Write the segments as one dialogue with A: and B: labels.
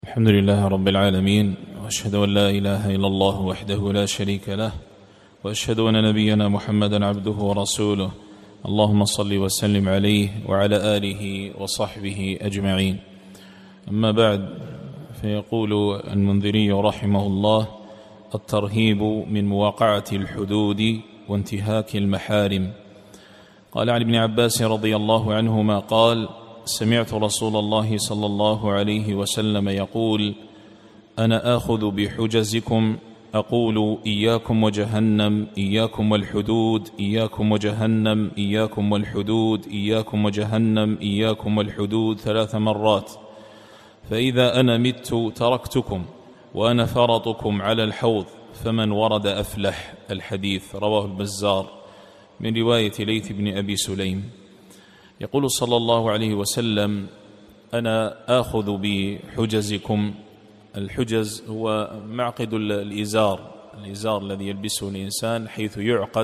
A: الحمد لله رب العالمين، وأشهد أن لا إله إلا الله وحده لا شريك له، وأشهد أن نبينا محمدا عبده ورسوله. اللهم صل وسلم عليه وعلى آله وصحبه أجمعين. أما بعد، فيقول المنذري رحمه الله: الترهيب من مواقعة الحدود وانتهاك المحارم. قال عن ابن عباس رضي الله عنهما قال: سمعت رسول الله صلى الله عليه وسلم يقول: أنا آخذ بحجزكم، أقول إياكم وجهنم، إياكم والحدود، إياكم وجهنم، إياكم والحدود، إياكم وجهنم، إياكم والحدود 3 مرات، فإذا أنا مت تركتكم وأنا فرطكم على الحوض، فمن ورد أفلح. الحديث رواه البزار من رواية ليث بن أبي سليم. يقول صلى الله عليه وسلم: أنا آخذ بحجزكم. الحجز هو معقد الإزار الذي يلبسه الإنسان حيث يعقد.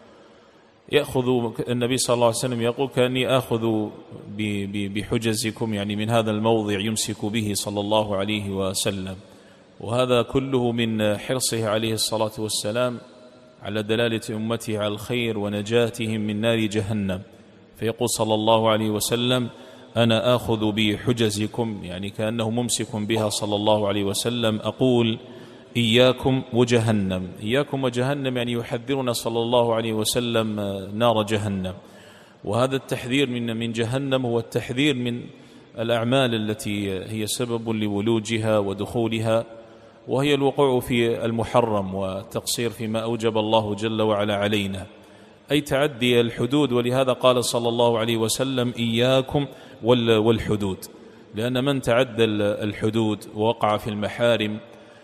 A: يأخذ النبي صلى الله عليه وسلم يقول: كأني آخذ بحجزكم، يعني من هذا الموضع يمسك به صلى الله عليه وسلم. وهذا كله من حرصه عليه الصلاة والسلام على دلالة أمته على الخير ونجاتهم من نار جهنم. فيقول صلى الله عليه وسلم: أنا آخذ بحجزكم، يعني كأنه ممسك بها صلى الله عليه وسلم. أقول إياكم وجهنم. إياكم وجهنم يعني يحذرنا صلى الله عليه وسلم نار جهنم. وهذا التحذير من جهنم هو التحذير من الأعمال التي هي سبب لولوجها ودخولها، وهي الوقوع في المحرم والتقصير فيما أوجب الله جل وعلا علينا، أي تعدي الحدود. ولهذا قال صلى الله عليه وسلم: إياكم والحدود، لأن من تعدى الحدود ووقع في المحارم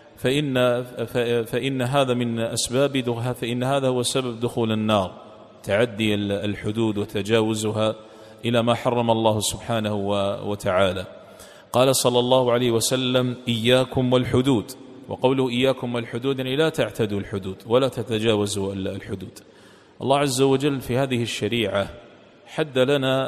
A: فإن هذا من أسباب دخولها، فإن هذا هو سبب دخول النار، تعدي الحدود وتجاوزها إلى ما حرم الله سبحانه وتعالى. قال صلى الله عليه وسلم: إياكم والحدود. وقوله إياكم والحدود يعني لا تعتدوا الحدود ولا تتجاوزوا الحدود. الله عز وجل في هذه الشريعة حد لنا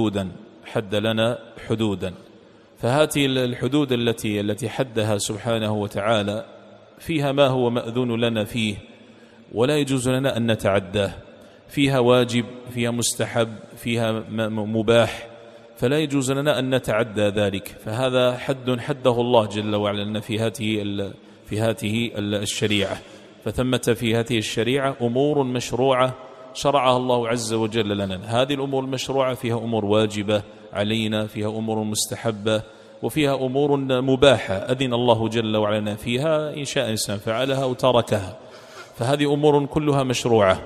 A: حدودا، فهذه الحدود التي حدها سبحانه وتعالى فيها ما هو مأذون لنا فيه ولا يجوز لنا أن نتعداه، فيها واجب، فيها مستحب، فيها مباح، فلا يجوز لنا أن نتعدى ذلك. فهذا حده الله جل وعلا لنا في هذه الشريعة. فثمة في هذه الشريعة أمور مشروعة شرعها الله عز وجل لنا. هذه الأمور المشروعة فيها أمور واجبة علينا، فيها أمور مستحبة، وفيها أمور مباحة أذن الله جل وعلا فيها، إن شاء إنسان فعلها أو تركها. فهذه أمور كلها مشروعة،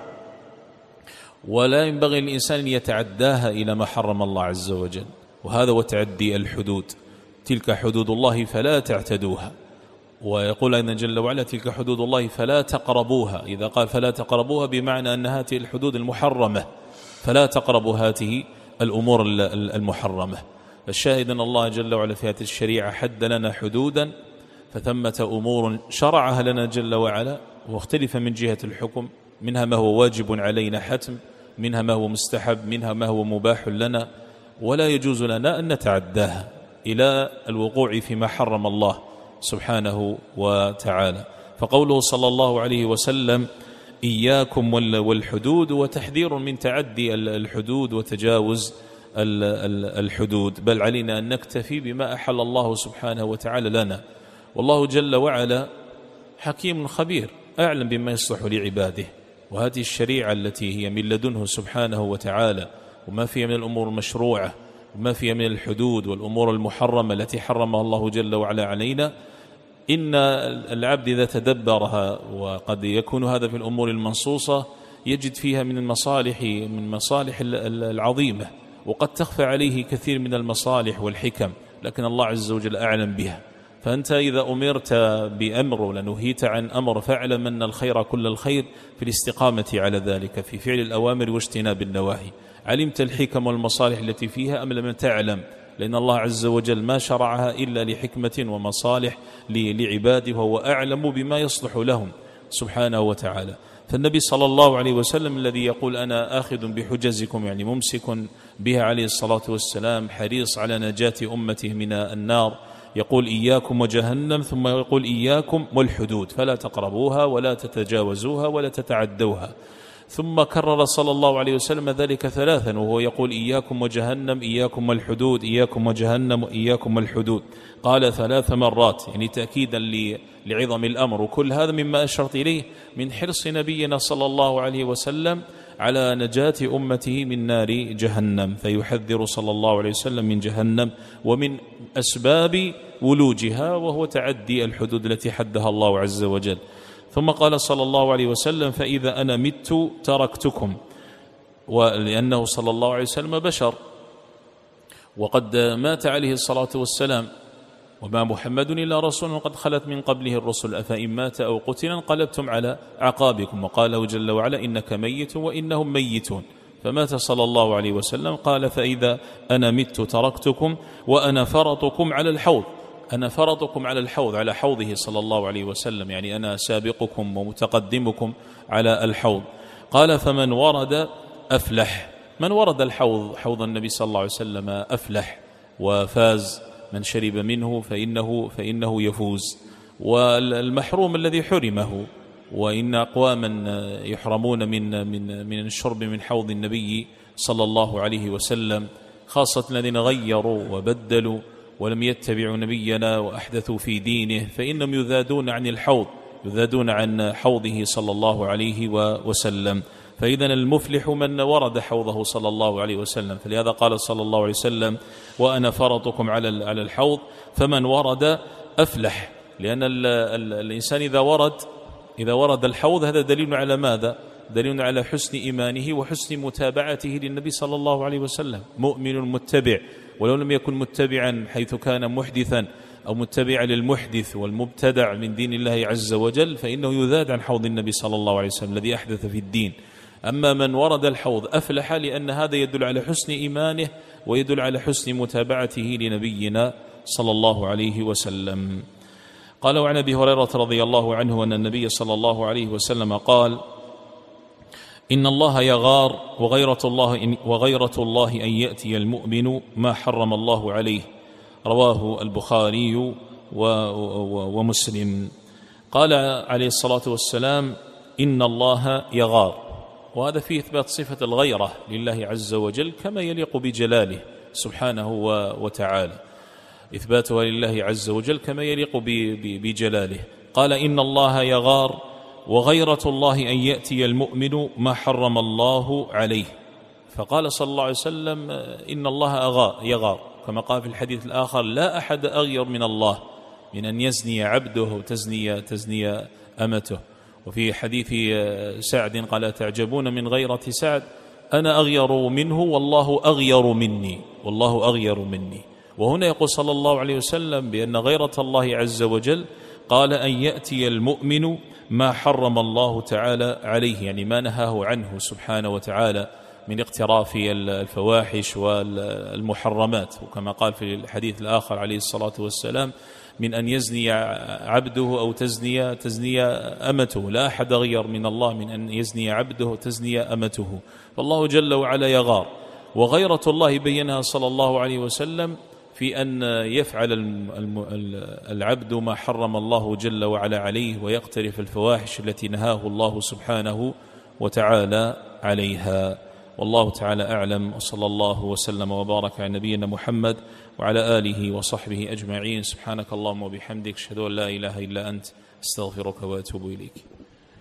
A: ولا ينبغي للإنسان أن يتعداها إلى ما حرم الله عز وجل، وهذا وتعدي الحدود. تلك حدود الله فلا تعتدوها. ويقول أيضا جل وعلا: تلك حدود الله فلا تقربوها. إذا قال فلا تقربوها بمعنى أن هذه الحدود المحرمة، فلا تقربوا هذه الأمور المحرمة. فالشاهد أن الله جل وعلا في هذه الشريعة حد لنا حدودا، فثمة أمور شرعها لنا جل وعلا، واختلف من جهة الحكم، منها ما هو واجب علينا حتم، منها ما هو مستحب، منها ما هو مباح لنا، ولا يجوز لنا أن نتعداها إلى الوقوع فيما حرم الله سبحانه وتعالى. فقوله صلى الله عليه وسلم: إياكم والحدود، وتحذير من تعدي الحدود وتجاوز الحدود، بل علينا أن نكتفي بما أحل الله سبحانه وتعالى لنا. والله جل وعلا حكيم خبير، أعلم بما يصلح لعباده. وهذه الشريعة التي هي من لدنه سبحانه وتعالى، وما فيها من الأمور المشروعة وما فيها من الحدود والأمور المحرمة التي حرمها الله جل وعلا علينا، إن العبد إذا تدبرها، وقد يكون هذا في الأمور المنصوصة، يجد فيها من المصالح العظيمة، وقد تخفى عليه كثير من المصالح والحكم، لكن الله عز وجل أعلم بها. فأنت إذا أمرت بأمر ولنهيت عن أمر، فاعلم أن الخير كل الخير في الاستقامة على ذلك، في فعل الأوامر واجتناب النواهي. علمت الحكم والمصالح التي فيها أم لم تعلم؟ لأن الله عز وجل ما شرعها إلا لحكمة ومصالح لعباده، وهو أعلم بما يصلح لهم سبحانه وتعالى. فالنبي صلى الله عليه وسلم الذي يقول: أنا آخذ بحجزكم، يعني ممسك بها عليه الصلاة والسلام، حريص على نجاة أمته من النار يقول إياكم وجهنم، ثم يقول إياكم والحدود فلا تقربوها ولا تتجاوزوها ولا تتعدوها. ثم كرر صلى الله عليه وسلم ذلك 3 وهو يقول إياكم وجهنم، إياكم والحدود، إياكم وجهنم، إياكم والحدود. قال 3 مرات، يعني تأكيدا لعظم الأمر. وكل هذا مما أشرت إليه من حرص نبينا صلى الله عليه وسلم على نجاة أمته من نار جهنم، فيحذر صلى الله عليه وسلم من جهنم ومن أسباب ولوجها، وهو تعدي الحدود التي حدها الله عز وجل. ثم قال صلى الله عليه وسلم: فإذا أنا مت تركتكم. ولأنه صلى الله عليه وسلم بشر، وقد مات عليه الصلاة والسلام، وما محمد إلا رسول قد خلت من قبله الرسل، أفإن مات أو قتل انقلبتم على أعقابكم. وقاله جل وعلا: إنك ميت وإنهم ميتون. فمات صلى الله عليه وسلم، قال: فإذا أنا مت تركتكم وأنا فرطكم على الحوض. أنا فرطكم على الحوض، على حوضه صلى الله عليه وسلم، يعني أنا سابقكم ومتقدمكم على الحوض. قال: فمن ورد أفلح. من ورد الحوض، حوض النبي صلى الله عليه وسلم، أفلح وفاز. من شرب منه فإنه يفوز. والمحروم الذي حرمه. وإن أقواما يحرمون من الشرب من حوض النبي صلى الله عليه وسلم، خاصة الذين غيروا وبدلوا ولم يتبعوا نبينا وأحدثوا في دينه، فإنهم يذادون عن الحوض، يذادون عن حوضه صلى الله عليه وسلم. فإذن المفلح من ورد حوضه صلى الله عليه وسلم. فلهذا قال صلى الله عليه وسلم: وأنا فرطكم على الحوض، فمن ورد أفلح. لأن الإنسان إذا ورد الحوض، هذا دليل على ماذا؟ دليل على حسن إيمانه وحسن متابعته للنبي صلى الله عليه وسلم. مؤمن متبع، ولو لم يكن متبعا حيث كان محدثا أو متبعا للمحدث والمبتدع من دين الله عز وجل، فإنه يذاد عن حوض النبي صلى الله عليه وسلم الذي أحدث في الدين. أما من ورد الحوض أفلح، لأن هذا يدل على حسن إيمانه ويدل على حسن متابعته لنبينا صلى الله عليه وسلم. قال: وعن أبي هريرة رضي الله عنه أن النبي صلى الله عليه وسلم قال: إن الله يغار، وغيرة الله أن يأتي المؤمن ما حرم الله عليه. رواه البخاري ومسلم. قال عليه الصلاة والسلام: إن الله يغار. وهذا فيه إثبات صفة الغيرة لله عز وجل كما يليق بجلاله سبحانه وتعالى، إثباتها لله عز وجل كما يليق بجلاله. قال: إن الله يغار، وغيرة الله أن يأتي المؤمن ما حرم الله عليه. فقال صلى الله عليه وسلم: إن الله يغار، كما قال في الحديث الآخر: لا أحد أغير من الله من أن يزني عبده وتزني أمته. وفي حديث سعد قال: تعجبون من غيرة سعد، أنا أغير منه والله أغير مني. وهنا يقول صلى الله عليه وسلم بأن غيرة الله عز وجل قال أن يأتي المؤمن ما حرم الله تعالى عليه، يعني ما نهاه عنه سبحانه وتعالى من اقتراف الفواحش والمحرمات. وكما قال في الحديث الآخر عليه الصلاة والسلام: من أن يزني عبده أو تزني أمته. لا أحد غير من الله من أن يزني عبده وتزني أمته. فالله جل وعلا يغار. وغيرة الله بينها صلى الله عليه وسلم في أن يفعل العبد ما حرم الله جل وعلا عليه، ويقترف الفواحش التي نهاه الله سبحانه وتعالى عليها. والله تعالى أعلم، وصلى الله وسلم وبارك على نبينا محمد وعلى آله وصحبه أجمعين. سبحانك اللهم وبحمدك، أشهد أن لا إله إلا أنت، استغفرك وأتوب إليك.